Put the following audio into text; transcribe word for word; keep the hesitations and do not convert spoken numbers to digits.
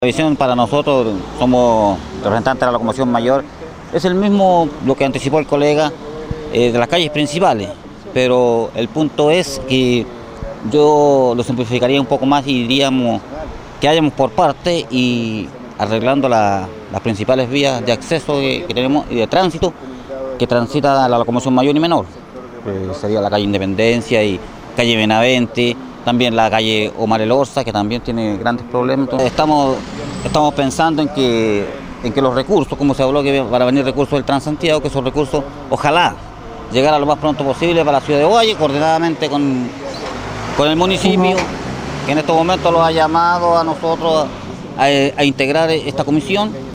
La visión para nosotros, somos representantes de la locomoción mayor, es el mismo lo que anticipó el colega eh, de las calles principales, pero el punto es que yo lo simplificaría un poco más y diríamos que hayamos por parte y arreglando la, las principales vías de acceso que, que tenemos y de tránsito que transita la locomoción mayor y menor. Eh, sería la calle Independencia y calle Benavente, también la calle Omar Elorza, que también tiene grandes problemas. Entonces, estamos, estamos pensando en que, en que los recursos, como se habló que van a venir recursos del Transantiago, que esos recursos, ojalá, llegar a lo más pronto posible para la ciudad de Ovalle, coordinadamente con, con el municipio, que en estos momentos lo ha llamado a nosotros a, a integrar esta comisión.